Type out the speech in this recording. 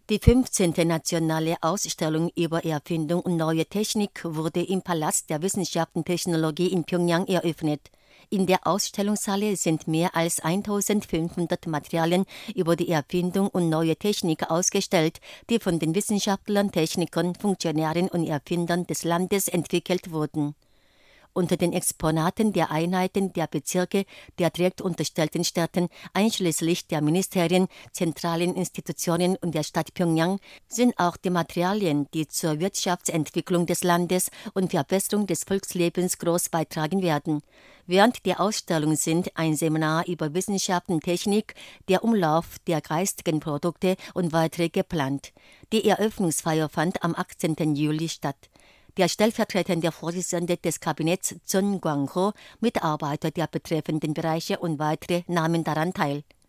Die 15. nationale Ausstellung über Erfindung und neue Technik wurde im Palast der Wissenschaft und Technologie in Pjöngjang eröffnet. In der Ausstellungshalle sind mehr als 1500 Materialien über die Erfindung und neue Technik ausgestellt, die von den Wissenschaftlern, Technikern, Funktionären und Erfindern des Landes entwickelt wurden. Unter den Exponaten der Einheiten, der Bezirke, der direkt unterstellten Staaten, einschließlich der Ministerien, zentralen Institutionen und der Stadt Pjöngjang, sind auch die Materialien, die zur Wirtschaftsentwicklung des Landes und Verbesserung des Volkslebens groß beitragen werden. Während der Ausstellung sind ein Seminar über Wissenschaft und Technik, der Umlauf der geistigen Produkte und weitere geplant. Die Eröffnungsfeier fand am 18. Juli statt. Der stellvertretende Vorsitzende des Kabinetts Chun Kwang-ho, Mitarbeiter der betreffenden Bereiche und weitere nahmen daran teil.